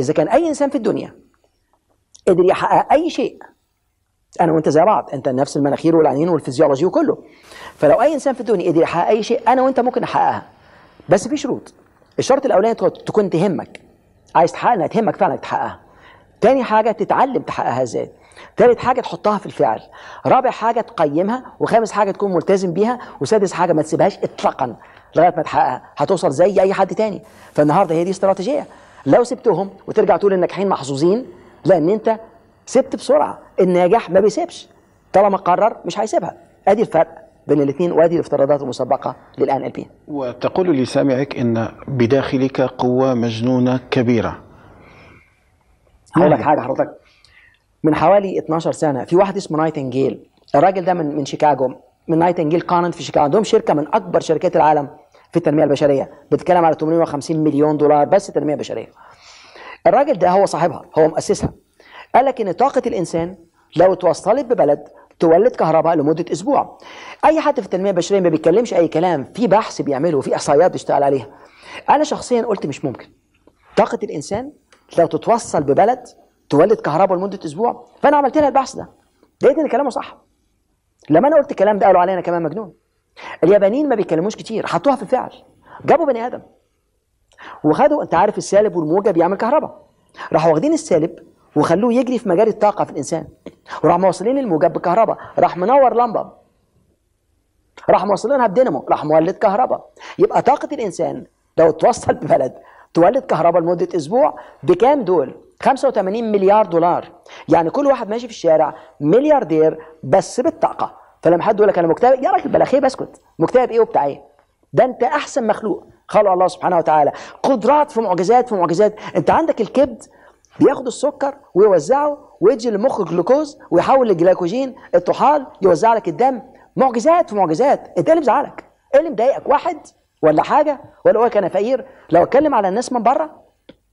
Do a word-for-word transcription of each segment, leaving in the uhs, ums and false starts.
اذا كان اي انسان في الدنيا قدر يحقق اي شيء، انا وانت زي بعض، انت نفس المناخير والعينين والفيزيولوجي وكله، فلو اي انسان في الدنيا قدر يحقق اي شيء انا وانت ممكن نحققها، بس في شروط. الشرط الاولاني تكون تهمك، عايز تحقق انها تهمك فعلا تحققها. تاني حاجه تتعلم تحققها ازاي. تالت حاجه تحطها في الفعل. رابع حاجه تقيمها. وخامس حاجه تكون ملتزم بيها. وسادس حاجه ما تسيبهاش اطلاقا لغايه ما تحققها، هتوصل زي اي حد تاني. فالنهارده هي دي استراتيجيه. لو سبتهم وترجع تقول الناجحين محظوظين، لان انت سبت بسرعه. الناجح ما بيسيبش، طالما قرر مش هيسيبها. ادي الفرق بين الاثنين، وادي الافتراضات المسبقه للان ال بي. وتقول لسامعك ان بداخلك قوه مجنونه كبيره. هقول لك حاجه حضرتك، من حوالي اتناشر سنه في واحد اسمه نايتنجيل. الراجل ده من من شيكاغو، من نايتنجيل كوننت في شيكاغو. عندهم شركه من اكبر شركات العالم في التنميه البشريه، بتتكلم على ثمانمائة وخمسين مليون دولار بس تنميه بشريه. الراجل ده هو صاحبها، هو مؤسسها. قال لك ان طاقه الانسان لو توصلت ببلد تولد كهرباء لمده اسبوع. اي حد في التنميه البشريه ما بيتكلمش اي كلام، في بحث بيعمله وفي احصائيات بيشتغل عليها. انا شخصيا قلت مش ممكن طاقه الانسان لو تتوصل ببلد تولد كهرباء لمده اسبوع. فانا عملت لها البحث ده، لقيت ان كلامه صح. لما انا قلت الكلام ده قالوا علينا كمان مجنون. اليابانيين ما بيتكلموش كتير، حطوها في الفعل. جابوا بني ادم وخدوا، انت عارف السالب والموجب بيعمل كهرباء، راحوا واخدين السالب وخلوه يجري في مجال الطاقه في الانسان، وراح موصلين الموجب بكهرباء، راح منور لمبه، راح موصلينها بدينامو، راح مولد كهرباء. يبقى طاقه الانسان لو توصل ببلد تولد كهرباء لمده اسبوع بكام دول؟ خمسة وثمانين مليار دولار. يعني كل واحد ماشي في الشارع ملياردير بس بالطاقه. فلما حد يقول لك انا مكتئب، يا راجل بلاخيه بسكت، مكتئب ايه وبتاع ايه؟ ده انت احسن مخلوق خلق الله سبحانه وتعالى، قدرات في معجزات في معجزات. انت عندك الكبد بياخد السكر ويوزعه ويدي للمخ جلوكوز ويحول للجلايكوجين، الطحال يوزع لك الدم. معجزات في معجزات. انت ايه اللي مزعلك؟ ايه اللي مضايقك؟ واحد ولا حاجه؟ ولا هو كان فقير؟ لو اتكلم على الناس من بره،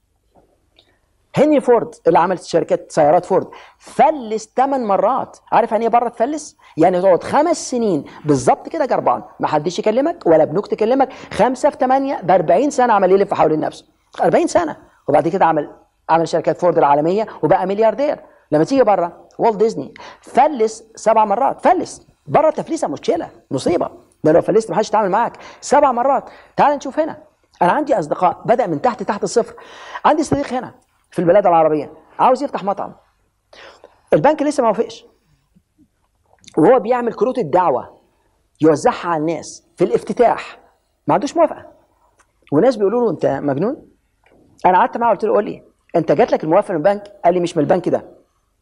هنري فورد اللي عملت شركه سيارات فورد فلس ثمان مرات. عارف يعني ايه بره تفلس؟ يعني تقعد خمس سنين بالظبط كده جربان، ما حدش يكلمك ولا بنوك تكلمك. خمسه في ثمانيه ب أربعين سنه عمال يلف حوالين نفسه، أربعين سنه. وبعد كده عمل عمل شركات فورد العالميه وبقى ملياردير. لما تيجي بره، والت ديزني فلس سبع مرات. فلس بره، تفليسه مشكله مصيبه، ده لو فلست ما حدش يتعامل معاك. سبع مرات. تعال نشوف هنا. انا عندي اصدقاء بدا من تحت تحت الصفر. عندي صديق هنا في البلاد العربيه عاوز يفتح مطعم، البنك لسه ما وافقش، وهو بيعمل كروت الدعوه يوزعها على الناس في الافتتاح، ما عندوش موافقه. وناس بيقولوا له انت مجنون. انا قعدت معاه قلت له قول لي انت جات لك الموافقه من البنك؟ قال لي مش من البنك ده،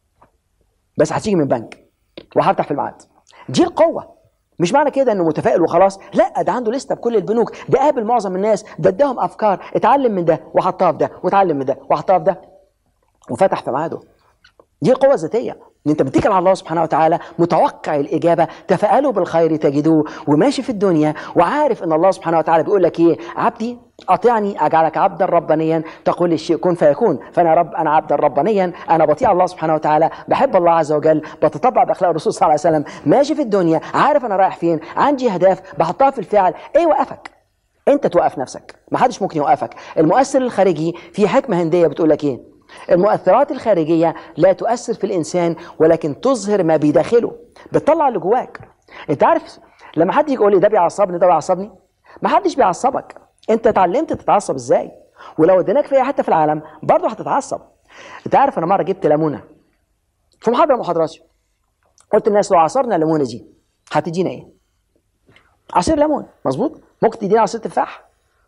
بس هتيجي من البنك وهفتح في الميعاد. دي القوه. مش معنى كده انه متفائل وخلاص، لا، ده عنده لسته بكل البنوك، ده قابل معظم الناس، ده اداهم افكار، اتعلم من ده وحطها في ده، واتعلم من ده وحطها في ده، وفتح في ميعاده. دي القوه الذاتيه، ان انت بتتكل على الله سبحانه وتعالى، متوقع الاجابه، تفاءلوا بالخير تجدوه، وماشي في الدنيا وعارف ان الله سبحانه وتعالى بيقول لك ايه؟ عبدي اطيعني اجعلك عبدا ربانيا، تقول الشيء كن فيكون. فانا رب، انا عبدا ربانيا، انا بطيع الله سبحانه وتعالى، بحب الله عز وجل، بتطبع باخلاق الرسول صلى الله عليه وسلم، ماشي في الدنيا عارف انا رايح فين، عندي اهداف بحطها في الفعل. ايه وقفك؟ انت توقف نفسك، ما حدش ممكن يوقفك. المؤثر الخارجي في حكمه هنديه بتقول لك ايه؟ المؤثرات الخارجيه لا تؤثر في الانسان، ولكن تظهر ما بيداخله، بتطلع اللي جواك. انت عارف لما حد يجي يقول لي ده بيعصبني ده بيعصبني، ما حدش بيعصبك، انت اتعلمت تتعصب ازاي. ولو اديناك في اي حته في العالم برضه هتتعصب. انت عارف انا مره جبت ليمونه في محاضره من محاضراتي، قلت للناس لو عصرنا الليمونه دي هتدينا ايه؟ عصير ليمون، مظبوط. ممكن تدينا عصير تفاح،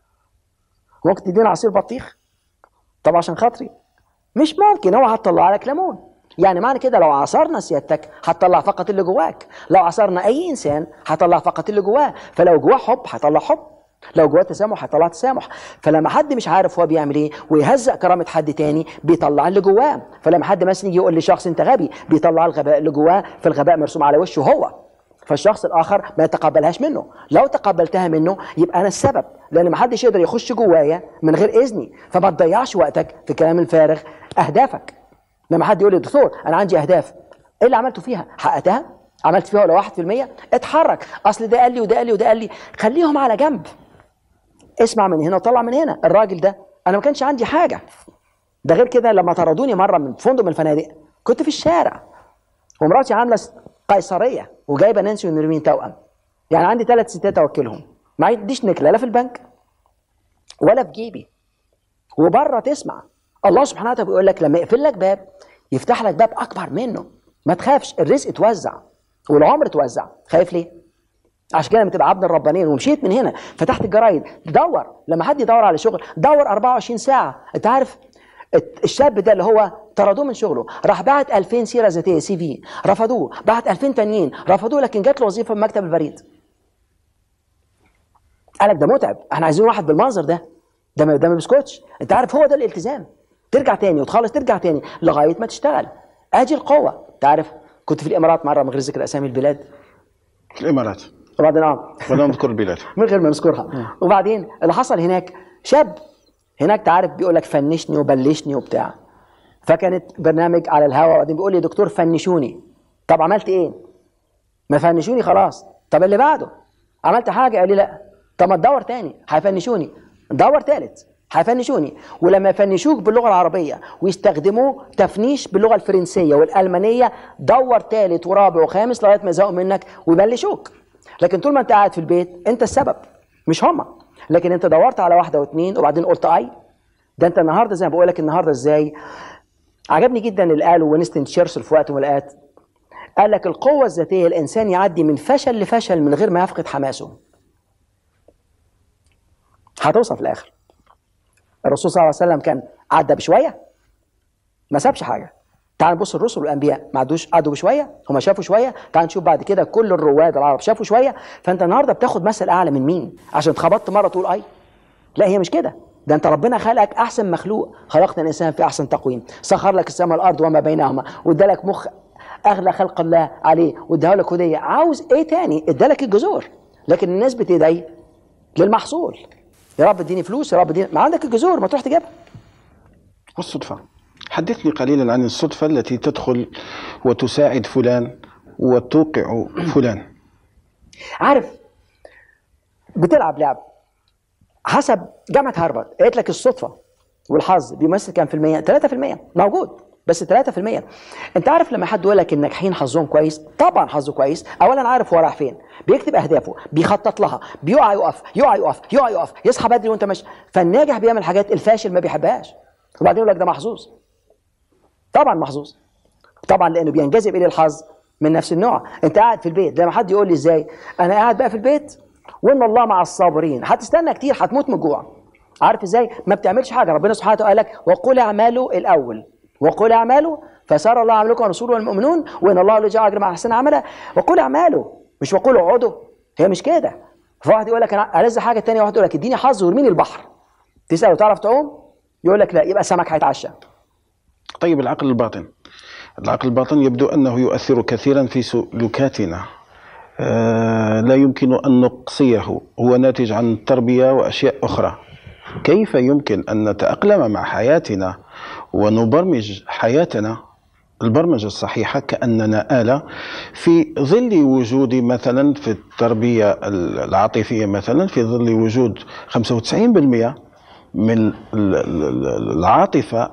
ممكن تدينا عصير بطيخ. طب عشان خاطري مش ممكن، هو هتطلع لك ليمون. يعني معنى كده لو عصرنا سيادتك هتطلع فقط اللي جواك، لو عصرنا اي انسان هطلع فقط اللي جواه. فلو جواه حب هطلع حب، لو جواه تسامح هطلع تسامح. فلما حد مش عارف هو بيعمل ايه ويهزأ كرامه حد تاني بيطلع اللي جواه. فلما حد مثلا يجي يقول لشخص انت غبي بيطلع الغباء اللي جواه، فالغباء مرسوم على وشه هو، فالشخص الاخر ما يتقبلهاش منه. لو تقبلتها منه يبقى انا السبب، لان ما حدش يقدر يخش جوايا من غير اذني. فما تضيعش وقتك في الكلام الفارغ. اهدافك، لما حد يقول لي دكتور انا عندي اهداف، ايه اللي عملته فيها؟ حققتها؟ عملت فيها ولا واحد في المية؟ اتحرك. اصل ده قال لي وده قال لي وده قال لي، خليهم على جنب. اسمع من هنا وطلع من هنا. الراجل ده انا ما كانش عندي حاجه، ده غير كده لما طردوني مره من فندق من الفنادق كنت في الشارع ومراتي عامله قيصريه وجايبه نانسي ونرمين توأم، يعني عندي ثلاث ستات اوكلهم، ما عنديش نكله لا في البنك ولا في جيبي. وبره تسمع الله سبحانه وتعالى بيقول لك لما يقفل لك باب يفتح لك باب اكبر منه. ما تخافش، الرزق اتوزع والعمر اتوزع. خايف ليه؟ عشان كده لما تبقى عبد الربانين ومشيت من هنا فتحت الجرايد دور، لما حد يدور على شغل دور أربعة وعشرين ساعه. انت عارف الشاب ده اللي هو طردوه من شغله راح بعت ألفين سيره ذاتيه سي في رفضوه، بعت ألفين تانيين رفضوه، لكن جات له وظيفه في مكتب البريد. قالك ده متعب، احنا عايزين واحد بالمنظر ده، ده ما ده ما بيسكتش. انت عارف هو ده الالتزام، ترجع تاني وتخلص ترجع تاني لغايه ما تشتغل. ادي القوه. انت عارف كنت في الامارات مره من غير ذكر اسامي البلاد. الامارات وبعدين اه ولا نذكر البلاد من غير ما نذكرها. وبعدين اللي حصل هناك شاب هناك تعرف بيقول لك فنشني وبلشني وبتاع، فكانت برنامج على الهواء وبعدين بيقول لي دكتور فنشوني. طب عملت ايه؟ ما فنشوني خلاص. طب اللي بعده عملت حاجه؟ قال لي لا. طب ما تدور تاني هيفنشوني. دور تالت هيفنشوني. ولما يفنشوك باللغه العربيه ويستخدموا تفنيش باللغه الفرنسيه والالمانيه دور تالت ورابع وخامس لغايه ما يزهقوا منك ويبلشوك. لكن طول ما انت قاعد في البيت انت السبب مش هما. لكن انت دورت على واحده واثنين وبعدين قلت اي ده انت النهارده زي ما بقول لك النهارده ازاي. عجبني جدا اللي قاله وينستون تشرشل في وقت من الاوقات، قال لك القوه الذاتيه الانسان يعدي من فشل لفشل من غير ما يفقد حماسه. هتوصل في الاخر. الرسول صلى الله عليه وسلم كان عدى بشويه ما سابش حاجه. تعال نبص الرسل والانبياء ما عدوش، عدوا بشويه، هم شافوا شويه. تعال نشوف بعد كده كل الرواد العرب شافوا شويه. فانت النهارده بتاخد مثل اعلى من مين؟ عشان اتخبطت مره تقول اي؟ لا هي مش كده. ده انت ربنا خلقك احسن مخلوق، خلقت الانسان في احسن تقويم، سخر لك السماء والارض وما بينهما، وادالك مخ اغلى خلق الله عليه، واداها لك هديه. عاوز ايه تاني؟ ادالك الجذور. لكن الناس بتدعي للمحصول، يا رب اديني فلوس، يا رب اديني، ما عندك الجذور ما تروح تجيبها. والصدفه، حدثني قليلا عن الصدفه التي تدخل وتساعد فلان وتوقع فلان. عارف بتلعب لعب حسب جامعه هارفارد قالت لك الصدفه والحظ بيمثل كام في المية؟ ثلاثة في المية موجود، بس ثلاثة في المية. انت عارف لما حد يقول لك الناجحين حظهم كويس، طبعا حظه كويس. اولا عارف هو رايح فين، بيكتب اهدافه، بيخطط لها، بيقع يقف يقع يقف يقع يقف، يصحى بدري وانت ماشي. فالناجح بيعمل حاجات الفاشل ما بيحبهاش، وبعدين يقول لك ده محظوظ. طبعا محظوظ، طبعا لانه بينجذب اليه الحظ من نفس النوع. انت قاعد في البيت، لما حد يقول لي ازاي انا قاعد بقى في البيت وان الله مع الصابرين، هتستنى كتير هتموت من الجوع. عارف ازاي؟ ما بتعملش حاجه. ربنا سبحانه وتعالى قال لك وقل اعملوا الاول، وقل اعملوا فسار الله عملكم ورسوله والمؤمنون وان الله لا يجعل اجر مع احسن عملا. وقل اعملوا، مش وقل اقعدوا. هي مش كده. فواحد يقول لك انا ألذ حاجه الثانيه، واحد يقول لك اديني حظ وارميني البحر. تساله تعرف تعوم؟ يقول لك لا، يبقى سمك هيتعشى. طيب العقل الباطن، العقل الباطن يبدو انه يؤثر كثيرا في سلوكاتنا. آه لا يمكن ان نقصيه، هو ناتج عن التربيه واشياء اخرى. كيف يمكن ان نتاقلم مع حياتنا ونبرمج حياتنا البرمجة الصحيحة كأننا آلة في ظل وجود مثلا في التربية العاطفية، مثلا في ظل وجود خمسة وتسعين بالمئة من العاطفة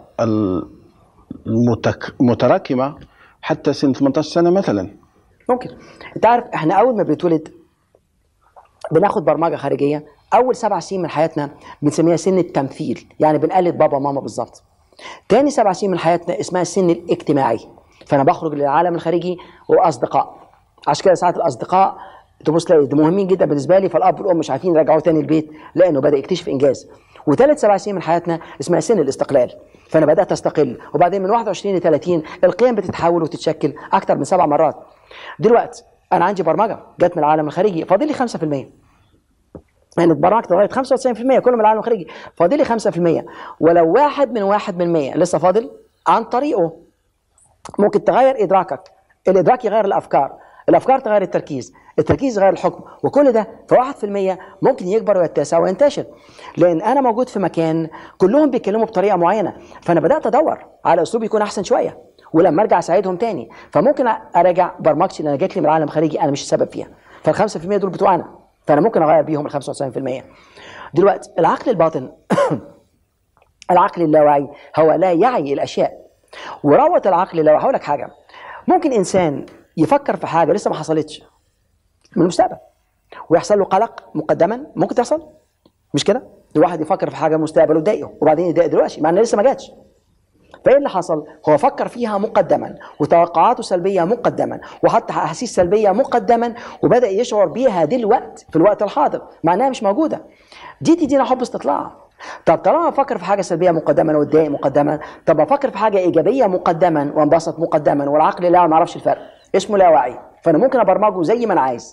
المتراكمة حتى سن ثمانية عشر سنة مثلا. ممكن. انت عارف احنا اول ما بنتولد بناخد برمجة خارجية. اول سبع سنين من حياتنا بنسميها سن التمثيل، يعني بنقلد بابا وماما بالظبط. تاني سبع سنين من حياتنا اسمها السن الاجتماعي، فانا بخرج للعالم الخارجي واصدقاء. عشان كده ساعات الاصدقاء تبص تلاقي مهمين جدا بالنسبه لي، فالاب والام مش عارفين يرجعوه تاني البيت لانه بدا يكتشف انجاز. وثالث سبع سنين من حياتنا اسمها سن الاستقلال، فانا بدات استقل. وبعدين من واحد وعشرين ل ثلاثين القيم بتتحول وتتشكل اكثر من سبع مرات. دلوقتي انا عندي برمجه جت من العالم الخارجي، فاضل لي خمسة في المية. يعني اتبرمجت لغايه خمسة وتسعين في المية كله من العالم الخارجي، فاضل لي خمسة في المية. ولو واحد من واحد من مية لسه فاضل، عن طريقه ممكن تغير ادراكك، الادراك يغير الافكار، الافكار تغير التركيز، التركيز يغير الحكم، وكل ده في واحد في المية ممكن يكبر ويتسع وينتشر. لان انا موجود في مكان كلهم بيتكلموا بطريقه معينه، فانا بدات ادور على اسلوب يكون احسن شويه، ولما ارجع اساعدهم تاني فممكن اراجع برمجتي اللي انا جات لي من العالم الخارجي انا مش السبب فيها. فالخمسة في المية دول بتوعنا، فانا ممكن اغير بيهم ال خمسة وتسعين في المية. دلوقتي العقل الباطن العقل اللاواعي هو لا يعي الاشياء. وروة العقل اللاواعي، هقول لك حاجه، ممكن انسان يفكر في حاجه لسه ما حصلتش من المستقبل ويحصل له قلق مقدما، ممكن تحصل مش كده؟ الواحد يفكر في حاجه مستقبل وتضايقه وبعدين يضايق دلوقتي مع ان لسه ما جاتش. فايه اللي حصل؟ هو فكر فيها مقدما وتوقعاته سلبيه مقدما وحط احاسيس سلبيه مقدما وبدا يشعر بيها دلوقتي في الوقت الحاضر مع انها مش موجوده. دي تدينا حب استطلاع. طب طالما افكر في حاجه سلبيه مقدما واتضايق مقدما، طب افكر في حاجه ايجابيه مقدما وانبسط مقدما، والعقل اللاواعي ما يعرفش الفرق، اسمه لاواعي، فانا ممكن ابرمجه زي ما انا عايز.